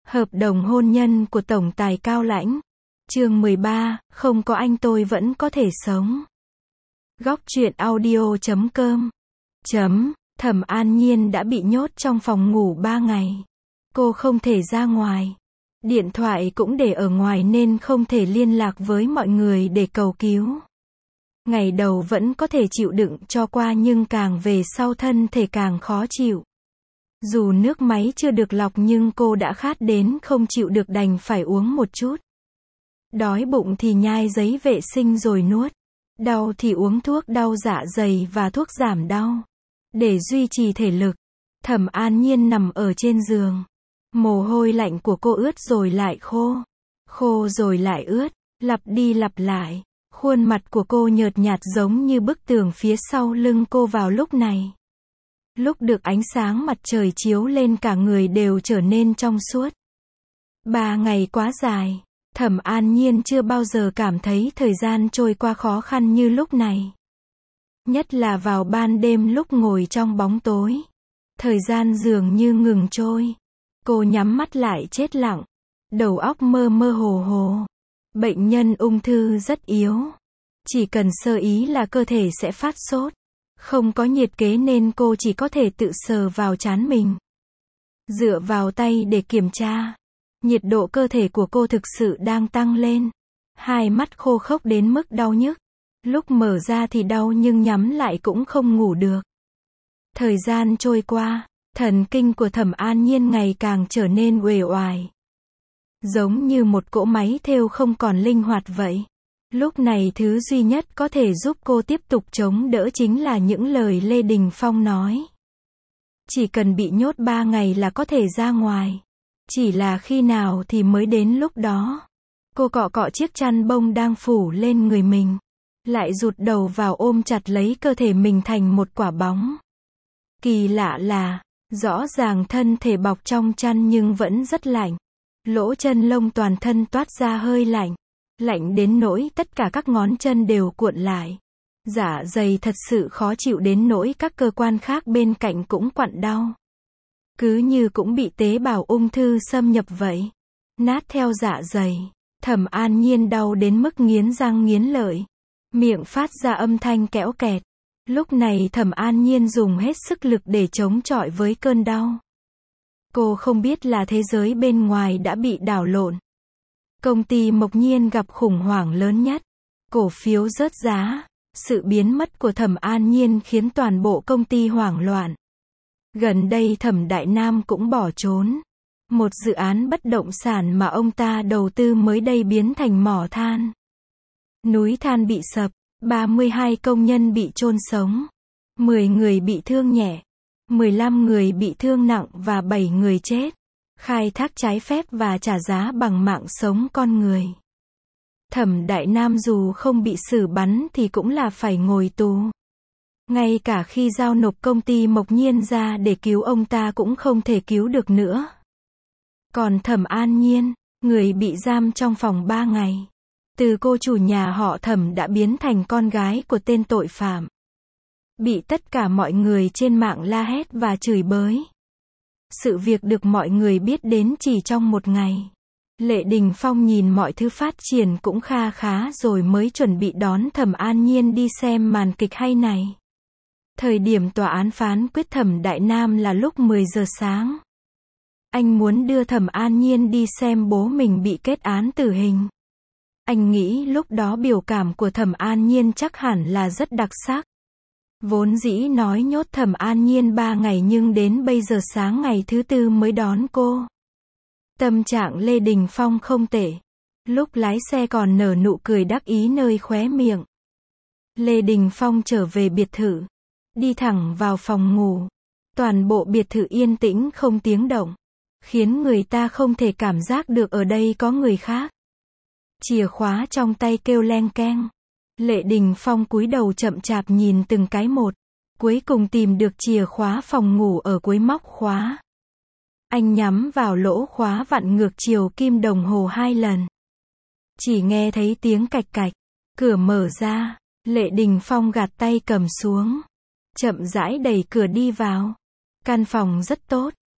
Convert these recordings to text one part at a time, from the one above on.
Hợp đồng hôn nhân của tổng tài Cao Lãnh. Chương 13, không có anh tôi vẫn có thể sống. Góc truyện audio.com. Thẩm An Nhiên đã bị nhốt trong phòng ngủ 3 ngày. Cô không thể ra ngoài. Điện thoại cũng để ở ngoài nên không thể liên lạc với mọi người để cầu cứu. Ngày đầu vẫn có thể chịu đựng cho qua nhưng càng về sau thân thể càng khó chịu. Dù nước máy chưa được lọc nhưng cô đã khát đến không chịu được đành phải uống một chút. Đói bụng thì nhai giấy vệ sinh rồi nuốt. Đau thì uống thuốc đau dạ dày và thuốc giảm đau. Để duy trì thể lực, Thẩm An Nhiên nằm ở trên giường. Mồ hôi lạnh của cô ướt rồi lại khô. Khô rồi lại ướt, lặp đi lặp lại. Khuôn mặt của cô nhợt nhạt giống như bức tường phía sau lưng cô vào lúc này. Lúc được ánh sáng mặt trời chiếu lên cả người đều trở nên trong suốt. 3 ngày quá dài. Thẩm An Nhiên chưa bao giờ cảm thấy thời gian trôi qua khó khăn như lúc này. Nhất là vào ban đêm lúc ngồi trong bóng tối. Thời gian dường như ngừng trôi. Cô nhắm mắt lại chết lặng. Đầu óc mơ mơ hồ hồ. Bệnh nhân ung thư rất yếu. Chỉ cần sơ ý là cơ thể sẽ phát sốt. Không có nhiệt kế nên cô chỉ có thể tự sờ vào trán mình. Dựa vào tay để kiểm tra. Nhiệt độ cơ thể của cô thực sự đang tăng lên. Hai mắt khô khốc đến mức đau nhức. Lúc mở ra thì đau nhưng nhắm lại cũng không ngủ được. Thời gian trôi qua, thần kinh của Thẩm An Nhiên ngày càng trở nên uể oải. Giống như một cỗ máy thêu không còn linh hoạt vậy. Lúc này thứ duy nhất có thể giúp cô tiếp tục chống đỡ chính là những lời Lê Đình Phong nói. Chỉ cần bị nhốt 3 ngày là có thể ra ngoài. Chỉ là khi nào thì mới đến lúc đó. Cô cọ cọ chiếc chăn bông đang phủ lên người mình. Lại rụt đầu vào ôm chặt lấy cơ thể mình thành một quả bóng. Kỳ lạ là, rõ ràng thân thể bọc trong chăn nhưng vẫn rất lạnh. Lỗ chân lông toàn thân toát ra hơi lạnh. Lạnh đến nỗi tất cả các ngón chân đều cuộn lại. Dạ dày thật sự khó chịu đến nỗi các cơ quan khác bên cạnh cũng quặn đau. Cứ như cũng bị tế bào ung thư xâm nhập vậy. Nát theo dạ dày. Thẩm An Nhiên đau đến mức nghiến răng nghiến lợi. Miệng phát ra âm thanh kẽo kẹt. Lúc này Thẩm An Nhiên dùng hết sức lực để chống chọi với cơn đau. Cô không biết là thế giới bên ngoài đã bị đảo lộn. Công ty Mộc Nhiên gặp khủng hoảng lớn nhất. Cổ phiếu rớt giá. Sự biến mất của Thẩm An Nhiên khiến toàn bộ công ty hoảng loạn. Gần đây Thẩm Đại Nam cũng bỏ trốn. Một dự án bất động sản mà ông ta đầu tư mới đây biến thành mỏ than. Núi than bị sập, 32 công nhân bị chôn sống. 10 người bị thương nhẹ. 15 người bị thương nặng và 7 người chết. Khai thác trái phép và trả giá bằng mạng sống con người. Thẩm Đại Nam dù không bị xử bắn thì cũng là phải ngồi tù. Ngay cả khi giao nộp công ty Mộc Nhiên ra để cứu ông ta cũng không thể cứu được nữa. Còn Thẩm An Nhiên, người bị giam trong phòng 3 ngày. Từ cô chủ nhà họ Thẩm đã biến thành con gái của tên tội phạm. Bị tất cả mọi người trên mạng la hét và chửi bới. Sự việc được mọi người biết đến chỉ trong 1 ngày. Lệ Đình Phong nhìn mọi thứ phát triển cũng kha khá rồi mới chuẩn bị đón Thẩm An Nhiên đi xem màn kịch hay này. Thời điểm tòa án phán quyết Thẩm Đại Nam là lúc 10 giờ sáng. Anh muốn đưa Thẩm An Nhiên đi xem bố mình bị kết án tử hình. Anh nghĩ lúc đó biểu cảm của Thẩm An Nhiên chắc hẳn là rất đặc sắc. Vốn dĩ nói nhốt Thẩm An Nhiên 3 ngày nhưng đến bây giờ sáng ngày thứ 4 mới đón cô. Tâm trạng Lê Đình Phong không tệ. Lúc lái xe còn nở nụ cười đắc ý nơi khóe miệng. Lê Đình Phong trở về biệt thự. Đi thẳng vào phòng ngủ. Toàn bộ biệt thự yên tĩnh không tiếng động. Khiến người ta không thể cảm giác được ở đây có người khác. Chìa khóa trong tay kêu leng keng. Lệ Đình Phong cúi đầu chậm chạp nhìn từng cái một. Cuối cùng tìm được chìa khóa phòng ngủ ở cuối móc khóa. Anh nhắm vào lỗ khóa vặn ngược chiều kim đồng hồ 2 lần. Chỉ nghe thấy tiếng cạch cạch. Cửa mở ra. Lệ Đình Phong gạt tay cầm xuống. Chậm rãi đẩy cửa đi vào. Căn phòng rất tốt.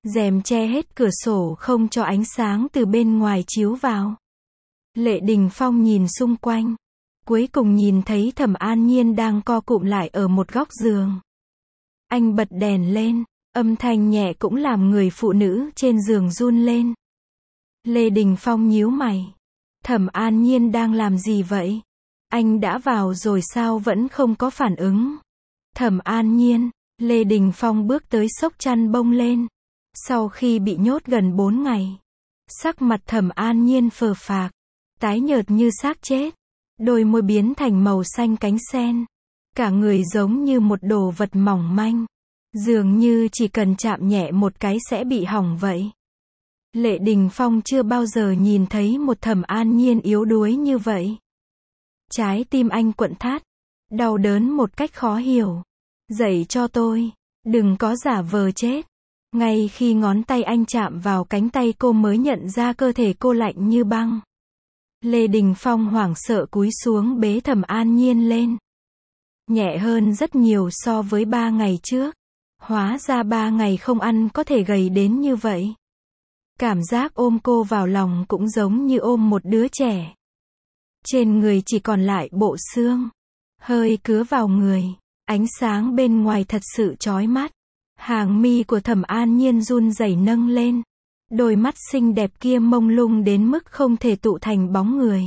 Rèm che hết cửa sổ không cho ánh sáng từ bên ngoài chiếu vào. Lệ Đình Phong nhìn xung quanh. Cuối cùng nhìn thấy Thẩm An Nhiên đang co cụm lại ở một góc giường. Anh bật đèn lên, âm thanh nhẹ cũng làm người phụ nữ trên giường run lên. Lê Đình Phong nhíu mày. Thẩm An Nhiên đang làm gì vậy? Anh đã vào rồi sao vẫn không có phản ứng? Thẩm An Nhiên, Lê Đình Phong bước tới xốc chăn bông lên. Sau khi bị nhốt gần 4 ngày, sắc mặt Thẩm An Nhiên phờ phạc, tái nhợt như xác chết, đôi môi biến thành màu xanh cánh sen, cả người giống như một đồ vật mỏng manh, dường như chỉ cần chạm nhẹ một cái sẽ bị hỏng vậy. Lệ Đình Phong chưa bao giờ nhìn thấy một Thẩm An Nhiên yếu đuối như vậy. Trái tim anh quặn thắt, đau đớn một cách khó hiểu. Dậy cho tôi, đừng có giả vờ chết. Ngay khi ngón tay anh chạm vào cánh tay cô mới nhận ra cơ thể cô lạnh như băng. Lê Đình Phong hoảng sợ cúi xuống bế Thẩm An Nhiên lên. Nhẹ hơn rất nhiều so với 3 ngày trước. Hóa ra 3 ngày không ăn có thể gầy đến như vậy. Cảm giác ôm cô vào lòng cũng giống như ôm một đứa trẻ. Trên người chỉ còn lại bộ xương. Hơi cứa vào người. Ánh sáng bên ngoài thật sự chói mắt. Hàng mi của Thẩm An Nhiên run rẩy nâng lên. Đôi mắt xinh đẹp kia mông lung đến mức không thể tụ thành bóng người.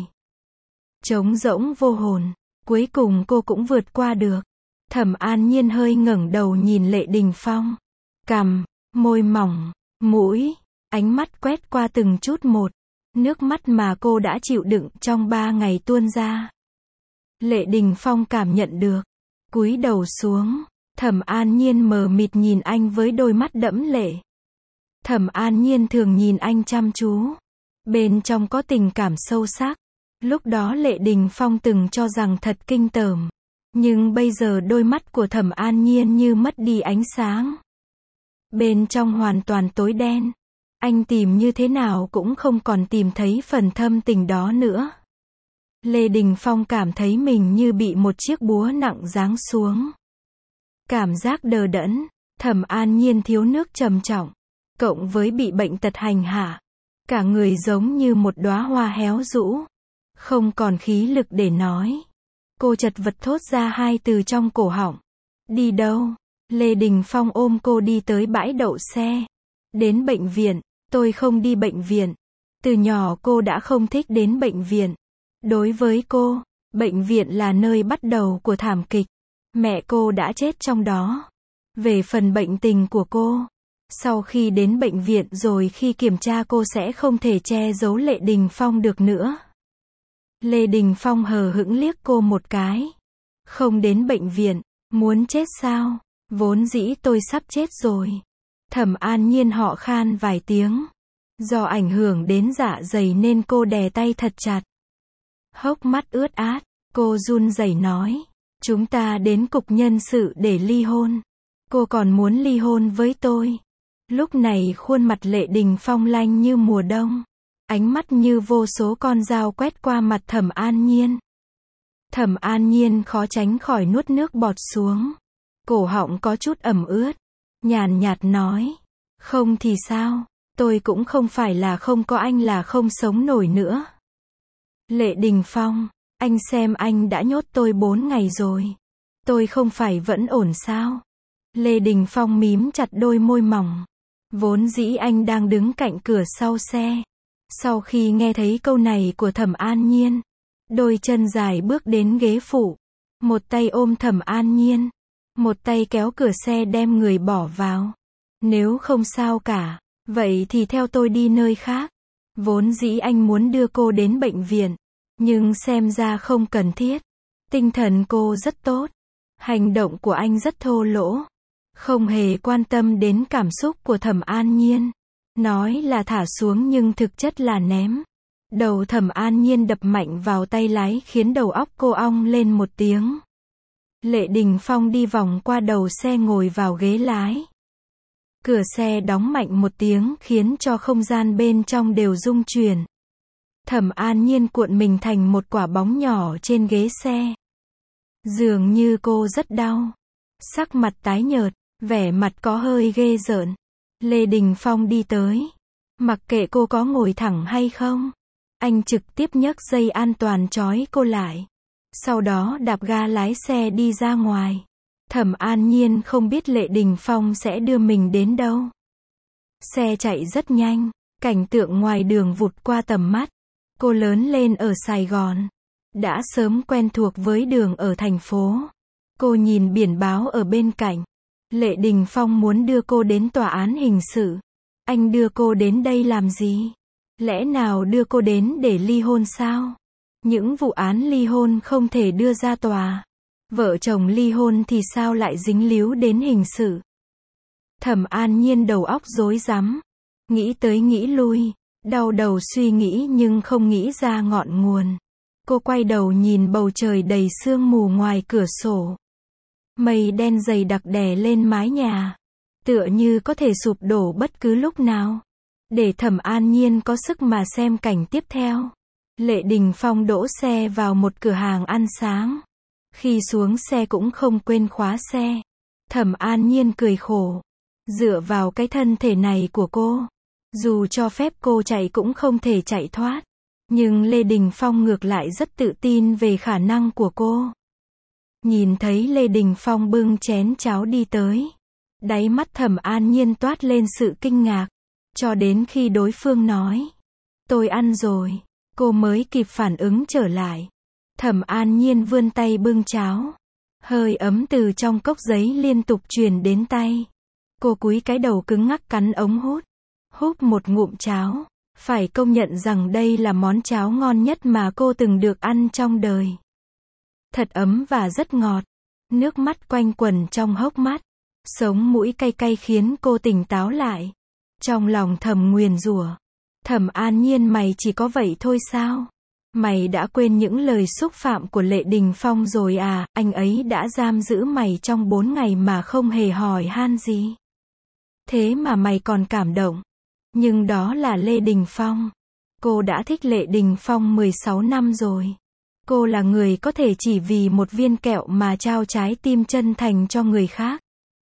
Trống rỗng vô hồn. Cuối cùng cô cũng vượt qua được. Thẩm An Nhiên hơi ngẩng đầu nhìn Lệ Đình Phong. Cằm, môi mỏng, mũi, ánh mắt quét qua từng chút một. Nước mắt mà cô đã chịu đựng trong 3 ngày tuôn ra. Lệ Đình Phong cảm nhận được. Cúi đầu xuống. Thẩm An Nhiên mờ mịt nhìn anh với đôi mắt đẫm lệ. Thẩm An Nhiên thường nhìn anh chăm chú. Bên trong có tình cảm sâu sắc. Lúc đó Lệ Đình Phong từng cho rằng thật kinh tởm. Nhưng bây giờ đôi mắt của Thẩm An Nhiên như mất đi ánh sáng. Bên trong hoàn toàn tối đen. Anh tìm như thế nào cũng không còn tìm thấy phần thâm tình đó nữa. Lê Đình Phong cảm thấy mình như bị một chiếc búa nặng giáng xuống. Cảm giác đờ đẫn, Thẩm An Nhiên thiếu nước trầm trọng, cộng với bị bệnh tật hành hạ. Cả người giống như một đóa hoa héo rũ. Không còn khí lực để nói. Cô chật vật thốt ra 2 từ trong cổ họng. Đi đâu? Lê Đình Phong ôm cô đi tới bãi đậu xe. Đến bệnh viện. Tôi không đi bệnh viện. Từ nhỏ cô đã không thích đến bệnh viện. Đối với cô, bệnh viện là nơi bắt đầu của thảm kịch. Mẹ cô đã chết trong đó. Về phần bệnh tình của cô, sau khi đến bệnh viện rồi khi kiểm tra cô sẽ không thể che giấu Lệ Đình Phong được nữa. Lê Đình Phong hờ hững liếc cô một cái. Không đến bệnh viện, muốn chết sao? Vốn dĩ tôi sắp chết rồi. Thẩm An Nhiên họ khan vài tiếng. Do ảnh hưởng đến dạ dày nên cô đè tay thật chặt. Hốc mắt ướt át, cô run rẩy nói. Chúng ta đến cục nhân sự để ly hôn. Cô còn muốn ly hôn với tôi. Lúc này khuôn mặt Lệ Đình Phong lanh như mùa đông. Ánh mắt như vô số con dao quét qua mặt Thẩm An Nhiên. Thẩm An Nhiên khó tránh khỏi nuốt nước bọt xuống. Cổ họng có chút ẩm ướt. Nhàn nhạt nói. Không thì sao? Tôi cũng không phải là không có anh là không sống nổi nữa. Lệ Đình Phong, anh xem anh đã nhốt tôi 4 ngày rồi. Tôi không phải vẫn ổn sao? Lê Đình Phong mím chặt đôi môi mỏng. Vốn dĩ anh đang đứng cạnh cửa sau xe. Sau khi nghe thấy câu này của Thẩm An Nhiên, đôi chân dài bước đến ghế phụ. Một tay ôm Thẩm An Nhiên. Một tay kéo cửa xe đem người bỏ vào. Nếu không sao cả, vậy thì theo tôi đi nơi khác. Vốn dĩ anh muốn đưa cô đến bệnh viện. Nhưng xem ra không cần thiết. Tinh thần cô rất tốt. Hành động của anh rất thô lỗ. Không hề quan tâm đến cảm xúc của Thẩm An Nhiên. Nói là thả xuống nhưng thực chất là ném. Đầu Thẩm An Nhiên đập mạnh vào tay lái khiến đầu óc cô ong lên một tiếng. Lệ Đình Phong đi vòng qua đầu xe ngồi vào ghế lái. Cửa xe đóng mạnh một tiếng khiến cho không gian bên trong đều rung chuyển. Thẩm An Nhiên cuộn mình thành một quả bóng nhỏ trên ghế xe. Dường như cô rất đau. Sắc mặt tái nhợt, vẻ mặt có hơi ghê rợn. Lê Đình Phong đi tới. Mặc kệ cô có ngồi thẳng hay không, anh trực tiếp nhấc dây an toàn trói cô lại. Sau đó đạp ga lái xe đi ra ngoài. Thẩm An Nhiên không biết Lê Đình Phong sẽ đưa mình đến đâu. Xe chạy rất nhanh, cảnh tượng ngoài đường vụt qua tầm mắt. Cô lớn lên ở Sài Gòn, đã sớm quen thuộc với đường ở thành phố. Cô nhìn biển báo ở bên cạnh. Lê Đình Phong muốn đưa cô đến tòa án hình sự. Anh đưa cô đến đây làm gì? Lẽ nào đưa cô đến để ly hôn sao? Những vụ án ly hôn không thể đưa ra tòa. Vợ chồng ly hôn thì sao lại dính líu đến hình sự? Thẩm An Nhiên đầu óc rối rắm. Nghĩ tới nghĩ lui. Đau đầu suy nghĩ nhưng không nghĩ ra ngọn nguồn. Cô quay đầu nhìn bầu trời đầy sương mù ngoài cửa sổ. Mây đen dày đặc đè lên mái nhà. Tựa như có thể sụp đổ bất cứ lúc nào. Để Thẩm An Nhiên có sức mà xem cảnh tiếp theo. Lê Đình Phong đỗ xe vào một cửa hàng ăn sáng. Khi xuống xe cũng không quên khóa xe. Thẩm An Nhiên cười khổ. Dựa vào cái thân thể này của cô, dù cho phép cô chạy cũng không thể chạy thoát. Nhưng Lê Đình Phong ngược lại rất tự tin về khả năng của cô. Nhìn thấy Lê Đình Phong bưng chén cháo đi tới. Đáy mắt Thẩm An Nhiên toát lên sự kinh ngạc. Cho đến khi đối phương nói, tôi ăn rồi, cô mới kịp phản ứng trở lại. Thẩm An Nhiên vươn tay bưng cháo. Hơi ấm từ trong cốc giấy liên tục truyền đến tay. Cô cúi cái đầu cứng ngắc cắn ống hút. Húp một ngụm cháo. Phải công nhận rằng đây là món cháo ngon nhất mà cô từng được ăn trong đời. Thật ấm và rất ngọt. Nước mắt quanh quẩn trong hốc mắt. Sống mũi cay cay khiến cô tỉnh táo lại. Trong lòng thầm nguyền rủa. Thẩm An Nhiên, mày chỉ có vậy thôi sao? Mày đã quên những lời xúc phạm của Lê Đình Phong rồi à? Anh ấy đã giam giữ mày trong 4 ngày mà không hề hỏi han gì. Thế mà mày còn cảm động. Nhưng đó là Lê Đình Phong. Cô đã thích Lê Đình Phong 16 năm rồi. Cô là người có thể chỉ vì một viên kẹo mà trao trái tim chân thành cho người khác.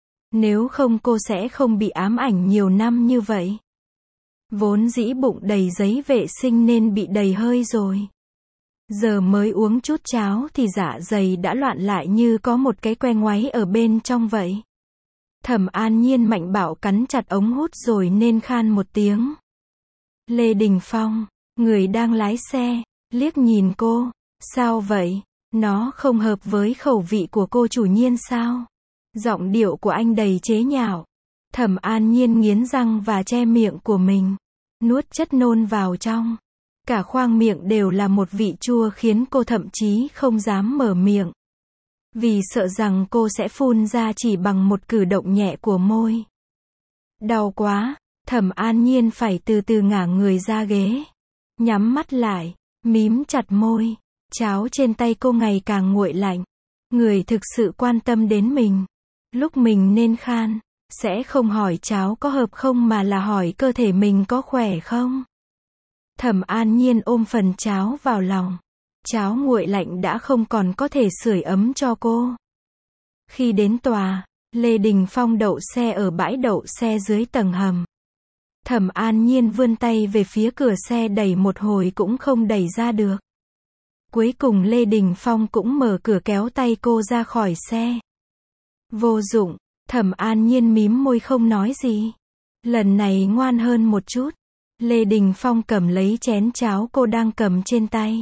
Nếu không cô sẽ không bị ám ảnh nhiều năm như vậy. Vốn dĩ bụng đầy giấy vệ sinh nên bị đầy hơi rồi. Giờ mới uống chút cháo thì dạ dày đã loạn lại như có một cái que ngoáy ở bên trong vậy. Thẩm An Nhiên mạnh bạo cắn chặt ống hút rồi nên khan một tiếng. Lê Đình Phong, người đang lái xe, liếc nhìn cô. Sao vậy? Nó không hợp với khẩu vị của cô chủ nhiên sao? Giọng điệu của anh đầy chế nhạo. Thẩm An Nhiên nghiến răng và che miệng của mình. Nuốt chất nôn vào trong. Cả khoang miệng đều là một vị chua khiến cô thậm chí không dám mở miệng. Vì sợ rằng cô sẽ phun ra chỉ bằng một cử động nhẹ của môi. Đau quá, Thẩm An Nhiên phải từ từ ngả người ra ghế. Nhắm mắt lại, mím chặt môi. Cháo trên tay cô ngày càng nguội lạnh. Người thực sự quan tâm đến mình. Lúc mình nên khan, sẽ không hỏi cháo có hợp không mà là hỏi cơ thể mình có khỏe không. Thẩm An Nhiên ôm phần cháo vào lòng. Cháo nguội lạnh đã không còn có thể sưởi ấm cho cô. Khi đến tòa, Lê Đình Phong đậu xe ở bãi đậu xe dưới tầng hầm. Thẩm An Nhiên vươn tay về phía cửa xe đẩy một hồi cũng không đẩy ra được. Cuối cùng Lê Đình Phong cũng mở cửa kéo tay cô ra khỏi xe. Vô dụng, Thẩm An Nhiên mím môi không nói gì. Lần này ngoan hơn một chút. Lê Đình Phong cầm lấy chén cháo cô đang cầm trên tay.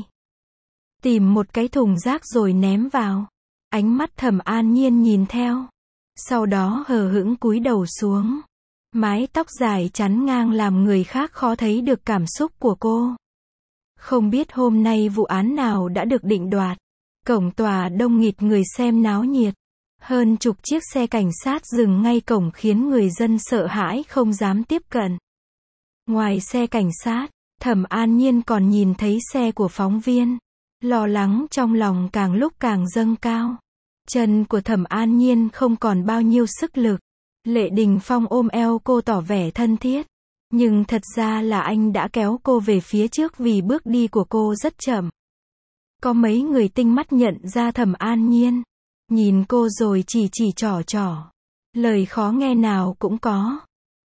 Tìm một cái thùng rác rồi ném vào. Ánh mắt Thẩm An Nhiên nhìn theo. Sau đó hờ hững cúi đầu xuống. Mái tóc dài chắn ngang làm người khác khó thấy được cảm xúc của cô. Không biết hôm nay vụ án nào đã được định đoạt. Cổng tòa đông nghịt người xem náo nhiệt. Hơn chục chiếc xe cảnh sát dừng ngay cổng khiến người dân sợ hãi không dám tiếp cận. Ngoài xe cảnh sát, Thẩm An Nhiên còn nhìn thấy xe của phóng viên. Lo lắng trong lòng càng lúc càng dâng cao. Chân của Thẩm An Nhiên không còn bao nhiêu sức lực. Lê Đình Phong ôm eo cô tỏ vẻ thân thiết. Nhưng thật ra là anh đã kéo cô về phía trước vì bước đi của cô rất chậm. Có mấy người tinh mắt nhận ra Thẩm An Nhiên. Nhìn cô rồi chỉ trỏ. Lời khó nghe nào cũng có.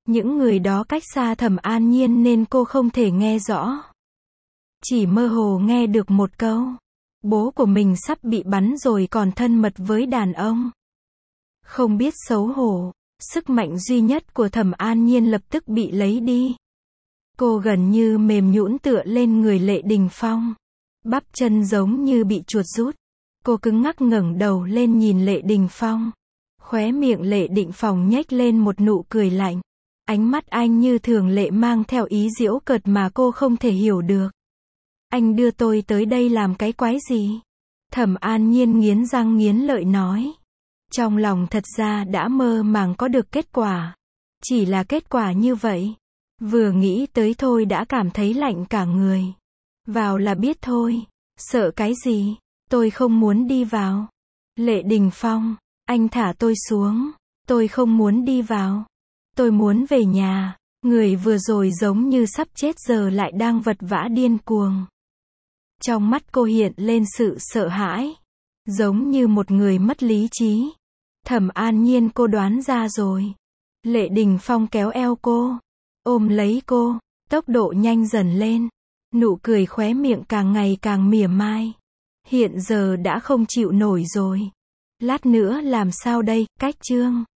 Những người đó cách xa Thẩm An Nhiên nên cô không thể nghe rõ. Chỉ mơ hồ nghe được một câu. Bố của mình sắp bị bắn rồi còn thân mật với đàn ông. Không biết xấu hổ. Sức mạnh duy nhất của Thẩm An Nhiên lập tức bị lấy đi. Cô gần như mềm nhũn tựa lên người Lệ Đình Phong. Bắp chân giống như bị chuột rút. Cô cứng ngắc ngẩng đầu lên nhìn Lệ Đình Phong. Khóe miệng Lệ Định Phong nhếch lên một nụ cười lạnh. Ánh mắt anh như thường lệ mang theo ý giễu cợt mà cô không thể hiểu được. Anh đưa tôi tới đây làm cái quái gì? Thẩm An Nhiên nghiến răng nghiến lợi nói. Trong lòng thật ra đã mơ màng có được kết quả. Chỉ là kết quả như vậy. Vừa nghĩ tới thôi đã cảm thấy lạnh cả người. Vào là biết thôi. Sợ cái gì? Tôi không muốn đi vào. Lệ Đình Phong, anh thả tôi xuống. Tôi không muốn đi vào. Tôi muốn về nhà. Người vừa rồi giống như sắp chết giờ lại đang vật vã điên cuồng. Trong mắt cô hiện lên sự sợ hãi. Giống như một người mất lý trí. Thẩm An Nhiên, cô đoán ra rồi. Lệ Đình Phong kéo eo cô. Ôm lấy cô. Tốc độ nhanh dần lên. Nụ cười khóe miệng càng ngày càng mỉa mai. Hiện giờ đã không chịu nổi rồi. Lát nữa làm sao đây, cách chương.